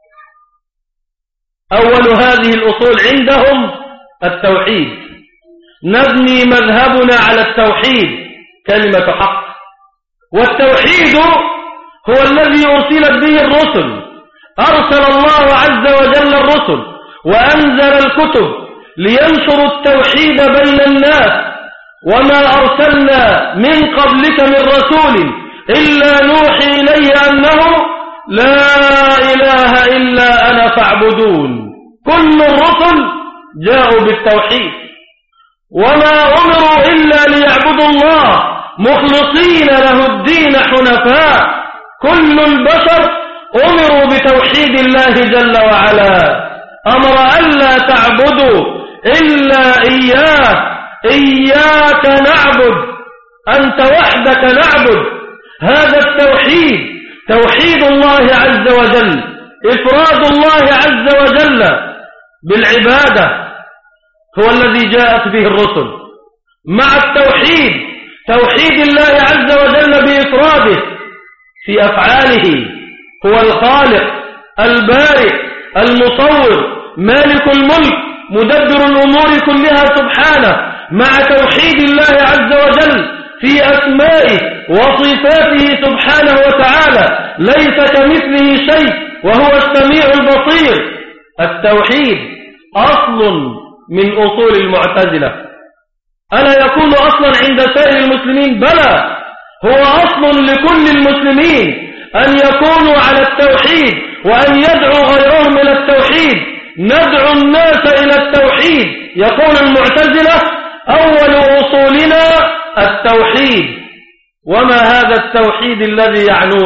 أول هذه الأصول عندهم التوحيد، نبني مذهبنا على التوحيد كلمة حق، والتوحيد هو الذي أرسلت به الرسل. أرسل الله عز وجل الرسل وأنزل الكتب لينشروا التوحيد بين الناس، وما أرسلنا من قبلك من رسول إلا نوحي إليه أنه لا إله إلا أنا فاعبدون. كل الرسل جاءوا بالتوحيد، وما أمروا إلا ليعبدوا الله مخلصين له الدين حنفاء. كل البشر أمروا بتوحيد الله جل وعلا، أمر ألا تعبدوا إلا إياه، إياك نعبد، أنت وحدك نعبد. هذا التوحيد توحيد الله عز وجل، إفراد الله عز وجل بالعبادة هو الذي جاءت به الرسل، مع التوحيد توحيد الله عز وجل بإفراده في أفعاله. هو الخالق البارئ المصور مالك الملك مدبر الأمور كلها سبحانه، مع توحيد الله عز وجل في أسمائه وصفاته سبحانه وتعالى، ليس كمثله شيء وهو السميع البصير. التوحيد أصل من أصول المعتزلة. ألا يكون أصلا عند سائر المسلمين؟ بلى، هو أصل لكل المسلمين أن يكونوا على التوحيد وأن يدعوا غيرهم إلى التوحيد. ندعو الناس إلى التوحيد. يقول المعتزلة أول أصولنا التوحيد. وما هذا التوحيد الذي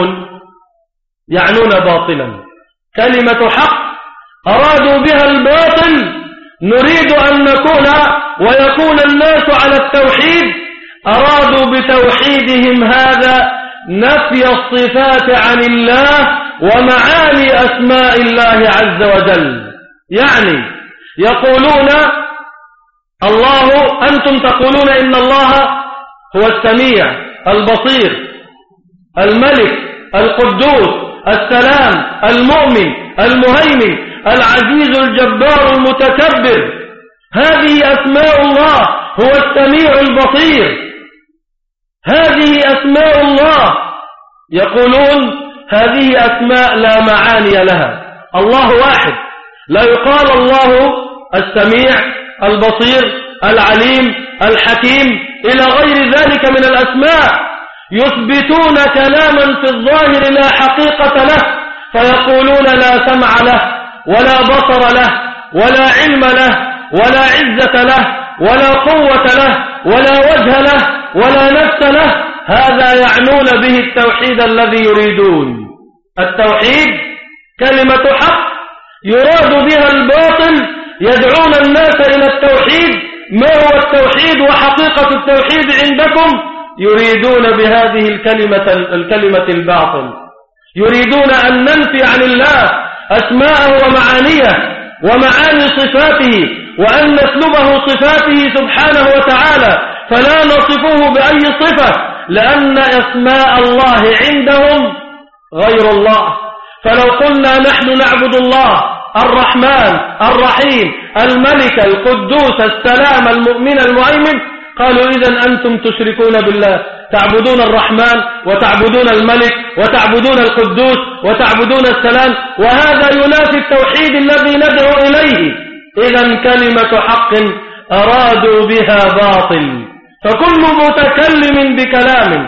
يعنون باطلا، كلمة حق أرادوا بها الباطل. نريد أن نكون ويكون الناس على التوحيد، أرادوا بتوحيدهم هذا نفي الصفات عن الله ومعاني أسماء الله عز وجل. يعني يقولون الله، أنتم تقولون إن الله هو السميع البصير الملك القدوس السلام المؤمن المهيمن العزيز الجبار المتكبر. هذه أسماء الله، هو السميع البصير. هذه أسماء الله. يقولون هذه أسماء لا معاني لها. الله واحد، لا يقال الله السميع البصير العليم الحكيم إلى غير ذلك من الأسماء. يثبتون كلاما في الظاهر لا حقيقة له، فيقولون لا سمع له ولا بصر له ولا علم له ولا عزة له ولا قوة له ولا وجه له ولا نفس له. هذا يعنون به التوحيد الذي يريدون. التوحيد كلمة حق يراد بها الباطل، يدعون الناس إلى التوحيد. ما هو التوحيد وحقيقة التوحيد عندكم؟ يريدون بهذه الكلمة الباطل. يريدون أن ننفي عن الله أسماءه ومعانيه ومعاني صفاته، وأن نسلبه صفاته سبحانه وتعالى، فلا نصفه بأي صفة، لأن أسماء الله عندهم غير الله. فلو قلنا نحن نعبد الله الرحمن الرحيم الملك القدوس السلام المؤمن المهيمن، قالوا إذن أنتم تشركون بالله، تعبدون الرحمن وتعبدون الملك وتعبدون القدوس وتعبدون السلام، وهذا ينافي التوحيد الذي ندعو إليه. إذن كلمة حق أرادوا بها باطل. فكل متكلم بكلام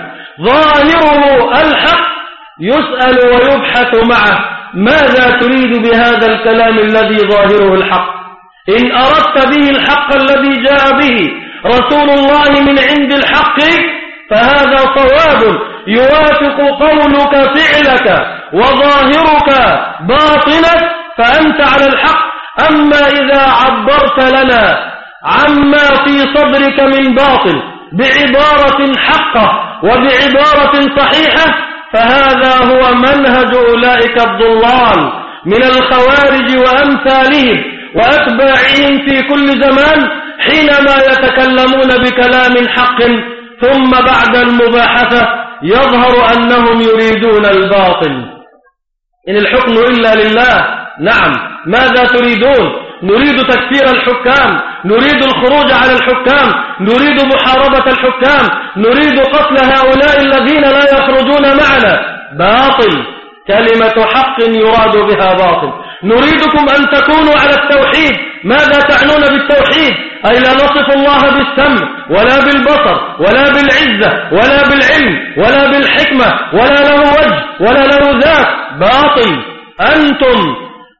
ظاهره الحق يسأل ويبحث معه ماذا تريد بهذا الكلام الذي ظاهره الحق؟ إن أردت به الحق الذي جاء به رسول الله من عند الحق فهذا صواب يوافق قولك فعلك وظاهرك باطنك، فأنت على الحق. أما إذا عبرت لنا عما في صدرك من باطل بعبارة حقة وبعبارة صحيحة، فهذا هو منهج أولئك الضلال من الخوارج وأمثالهم وأتباعهم في كل زمان، حينما يتكلمون بكلام حق ثم بعد المباحثة يظهر أنهم يريدون الباطل. إن الحكم إلا لله. نعم، ماذا تريدون؟ نريد تكفير الحكام، نريد الخروج على الحكام، نريد محاربة الحكام، نريد قتل هؤلاء الذين لا يخرجون معنا. باطل، كلمة حق يراد بها باطل. نريدكم أن تكونوا على التوحيد. ماذا تعنون بالتوحيد؟ أي لا نصف الله بالسمع ولا بالبصر ولا بالعزة ولا بالعلم ولا بالحكمة ولا له وجه ولا له ذات. باطل. أنتم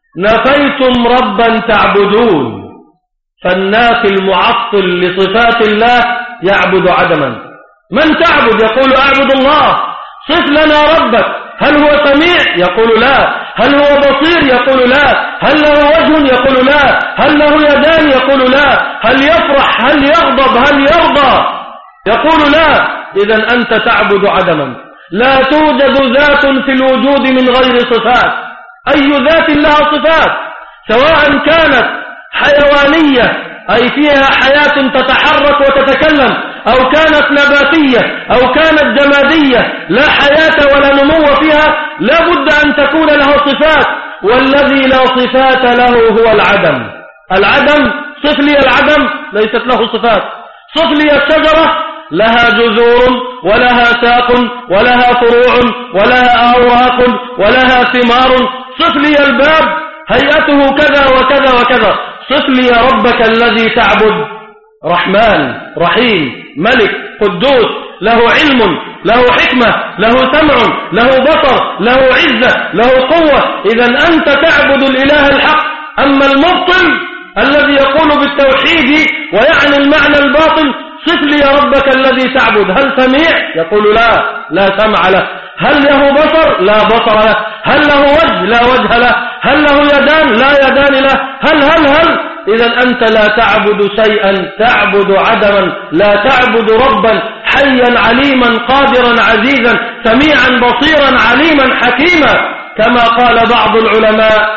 نفيتم ربا تعبدون، فالنافي المعطل لصفات الله يعبد عدما. من تعبد؟ يقول أعبد الله. صف لنا ربك. هل هو سميع؟ يقول لا. هل هو بصير؟ يقول لا. هل له وجه؟ يقول لا. هل له يدان؟ يقول لا. هل يفرح؟ هل يغضب؟ هل يرضى؟ يقول لا. إذن أنت تعبد عدما. لا توجد ذات في الوجود من غير صفات. أي ذات لها صفات، سواء كانت حيوانية أي فيها حياة تتحرك وتتكلم، أو كانت نباتية أو كانت جمادية لا حياة ولا نمو فيها، لا بد أن تكون له صفات. والذي لا صفات له هو العدم. العدم، صف لي العدم، ليست له صفات. صف لي الشجرة، لها جذور ولها ساق ولها فروع ولها أوراق ولها ثمار. صف لي الباب، هيئته كذا وكذا وكذا. صف لي ربك الذي تعبد، رحمن رحيم ملك قدوس، له علم له حكمة له سمع له بصر له عزة له قوة. إذن أنت تعبد الإله الحق. أما المبطل الذي يقول بالتوحيد ويعني المعنى الباطل، صف لي ربك الذي تعبد. هل سميع؟ يقول لا، لا سمع له. هل له بصر؟ لا بصر له. هل له وجه؟ لا وجه له. هل له يدان؟ لا يدان له. هل إذن أنت لا تعبد شيئا، تعبد عدما. لا تعبد ربا حيا عليما قادرا عزيزا سميعا بصيرا عليما حكيما. كما قال بعض العلماء: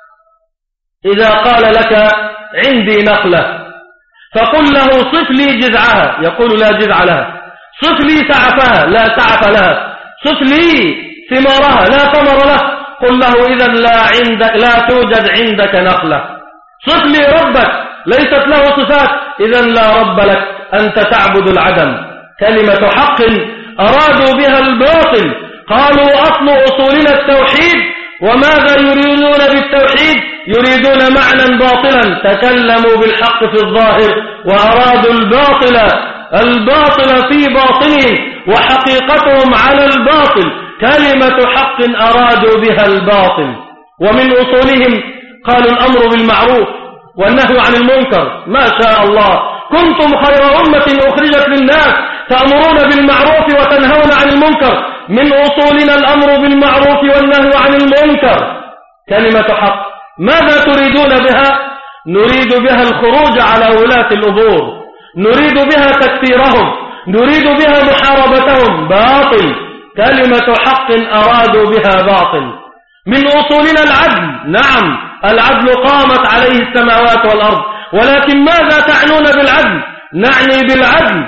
إذا قال لك عندي نخلة فقل له صف لي جذعها، يقول لا جذع لها. صف لي سعفها، لا سعف لها. صف لي ثمارها لا ثمر له، قل له إذا لا توجد عندك نخلة. صف لي ربك ليست له صفات، إذا لا رب لك، أنت تعبد العدم. كلمة حق أرادوا بها الباطل، قالوا أصل أصولنا التوحيد، وماذا يريدون بالتوحيد؟ يريدون معنى باطلا، تكلموا بالحق في الظاهر وأرادوا الباطل في باطنهم، وحقيقتهم على الباطل. كلمة حق أرادوا بها الباطل. ومن أصولهم قالوا الأمر بالمعروف والنهي عن المنكر. ما شاء الله، كنتم خير أمة أخرجت للناس تأمرون بالمعروف وتنهون عن المنكر. من أصولنا الأمر بالمعروف والنهي عن المنكر. كلمة حق ماذا تريدون بها؟ نريد بها الخروج على ولاة الأمور، نريد بها تكفيرهم، نريد بها محاربتهم. باطل. كلمة حق أرادوا بها باطل. من أصولنا العدل، نعم العدل قامت عليه السماوات والأرض، ولكن ماذا تعنون بالعدل؟ نعني بالعدل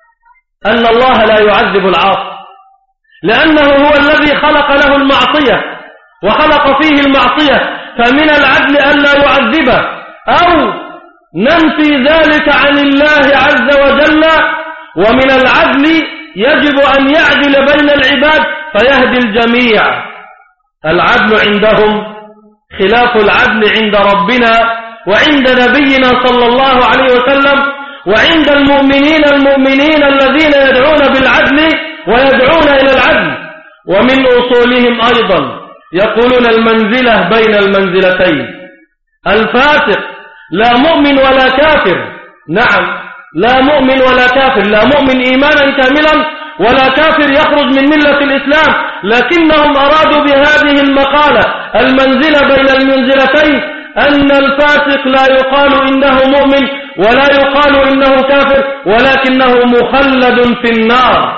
أن الله لا يعذب العاصي، لأنه هو الذي خلق له المعصية وخلق فيه المعصية، فمن العدل ألا يعذبه، أو ننفي ذلك عن الله عز وجل. ومن العدل يجب أن يعدل بين العباد فيهدي الجميع. العدل عندهم خلاف العدل عند ربنا وعند نبينا صلى الله عليه وسلم وعند المؤمنين الذين يدعون بالعدل ويدعون إلى العدل. ومن أصولهم أيضا يقولون المنزلة بين المنزلتين. الفاسق لا مؤمن ولا كافر، نعم لا مؤمن ولا كافر، لا مؤمن إيمانا كاملا ولا كافر يخرج من ملة الإسلام، لكنهم أرادوا بهذه المقالة المنزلة بين المنزلتين أن الفاسق لا يقال إنه مؤمن ولا يقال إنه كافر، ولكنه مخلد في النار.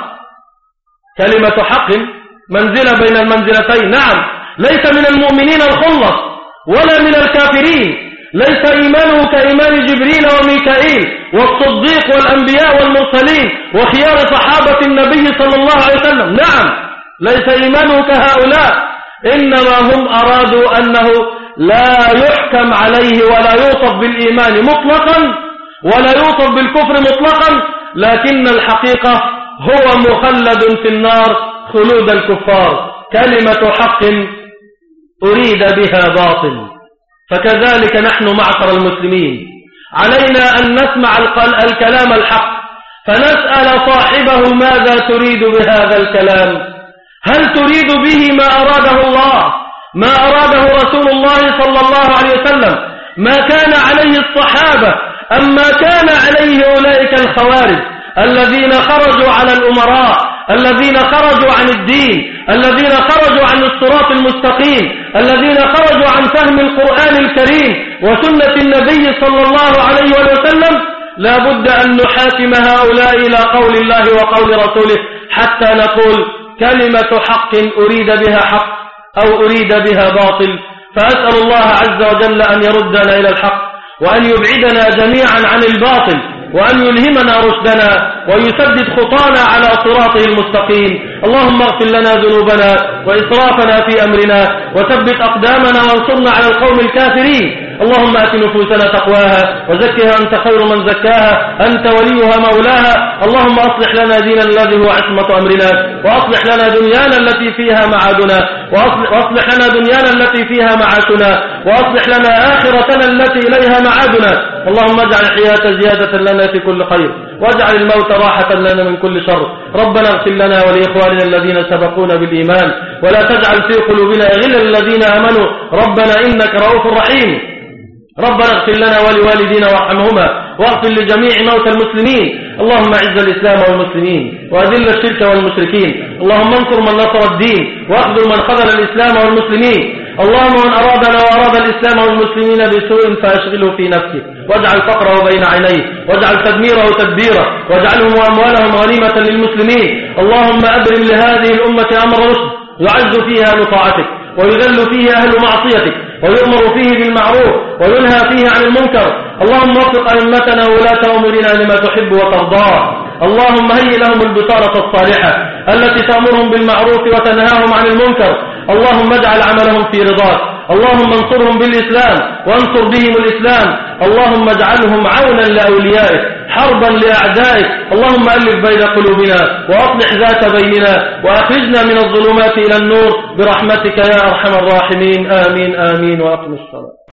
كلمة حق منزلة بين المنزلتين، نعم ليس من المؤمنين الخلص ولا من الكافرين، ليس إيمانه كإيمان جبريل وميكائيل والصديق والأنبياء والمرسلين وخيار صحابة النبي صلى الله عليه وسلم، نعم ليس إيمانه كهؤلاء، إنما هم أرادوا أنه لا يحكم عليه ولا يوصف بالإيمان مطلقا ولا يوصف بالكفر مطلقا، لكن الحقيقة هو مخلد في النار خلود الكفار. كلمة حق أريد بها باطل. فكذلك نحن معشر المسلمين علينا أن نسمع الكلام الحق، فنسأل صاحبه ماذا تريد بهذا الكلام؟ هل تريد به ما أراده الله، ما أراده رسول الله صلى الله عليه وسلم، ما كان عليه الصحابة، أم ما كان عليه أولئك الخوارج الذين خرجوا على الأمراء، الذين خرجوا عن الدين، الذين خرجوا عن الصراط المستقيم، الذين خرجوا عن فهم القرآن الكريم وسنة النبي صلى الله عليه وسلم؟ لا بد أن نحاكم هؤلاء إلى قول الله وقول رسوله حتى نقول كلمة حق أريد بها حق أو أريد بها باطل. فأسأل الله عز وجل أن يردنا إلى الحق وأن يبعدنا جميعا عن الباطل وأن يلهمنا رشدنا ويسدد خطانا على صراطه المستقيم. اللهم اغفر لنا ذنوبنا وإسرافنا في أمرنا وثبت أقدامنا وانصرنا على القوم الكافرين. اللهم آت نفوسنا تقواها وزكها أنت خير من زكاها، أنت وليها مولاها. اللهم أصلح لنا دينا الذي هو عصمة أمرنا، وأصلح لنا دنيانا التي فيها معادنا، وأصلح لنا دنيانا التي فيها معاشنا، وأصلح لنا آخرتنا التي إليها معادنا. اللهم اجعل الحياة زيادة لنا في كل خير، واجعل الموت راحة لنا من كل شر. ربنا اغفر لنا ولإخواننا الذين سبقونا بالإيمان، ولا تجعل في قلوبنا غلا للذين آمنوا ربنا إنك رؤوف رحيم. ربنا اغفر لنا ولوالدينا وارحمهما، واغفر لجميع موتى المسلمين. اللهم اعز الإسلام والمسلمين وأذل الشرك والمشركين. اللهم انصر من نصر الدين واخذل من خذل الإسلام والمسلمين. اللهم من أرادنا وأراد الإسلام والمسلمين بسوء فأشغله في نفسه، واجعل فقره بين عينيه، واجعل تدميره تدبيرا، واجعلهم وأموالهم غنيمة للمسلمين. اللهم أبرم لهذه الأمة أمر رشد يعز فيه أهل طاعتك ويذل فيه أهل معصيتك، ويؤمر فيه بالمعروف وينهى فيه عن المنكر. اللهم وفق أئمتنا وولاة أمورنا لما تحب وترضاه. اللهم هيئ لهم البطانة الصالحة التي تأمرهم بالمعروف وتنهاهم عن المنكر. اللهم اجعل عملهم في رضاك. اللهم انصرهم بالإسلام وانصر بهم الإسلام. اللهم اجعلهم عونا لأوليائك حربا لأعدائك. اللهم ألف بين قلوبنا وأصلح ذات بيننا وأخرجنا من الظلمات إلى النور برحمتك يا أرحم الراحمين. آمين آمين. وأقم الصلاة.